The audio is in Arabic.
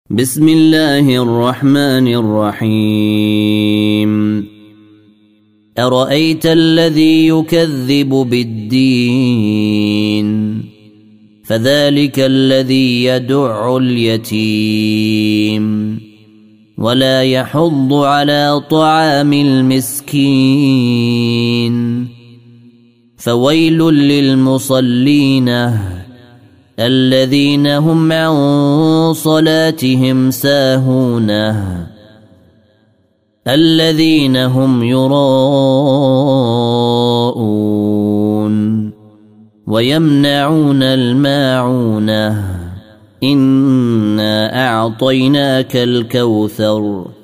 بسم الله الرحمن الرحيم أرأيت الذي يكذب بالدين فذلك الذي يدع اليتيم ولا يحض على طعام المسكين فويل للمصلين الذين هم عن صلاتهم ساهون الذين هم يراءون ويمنعون الماعون إنا أعطيناك الكوثر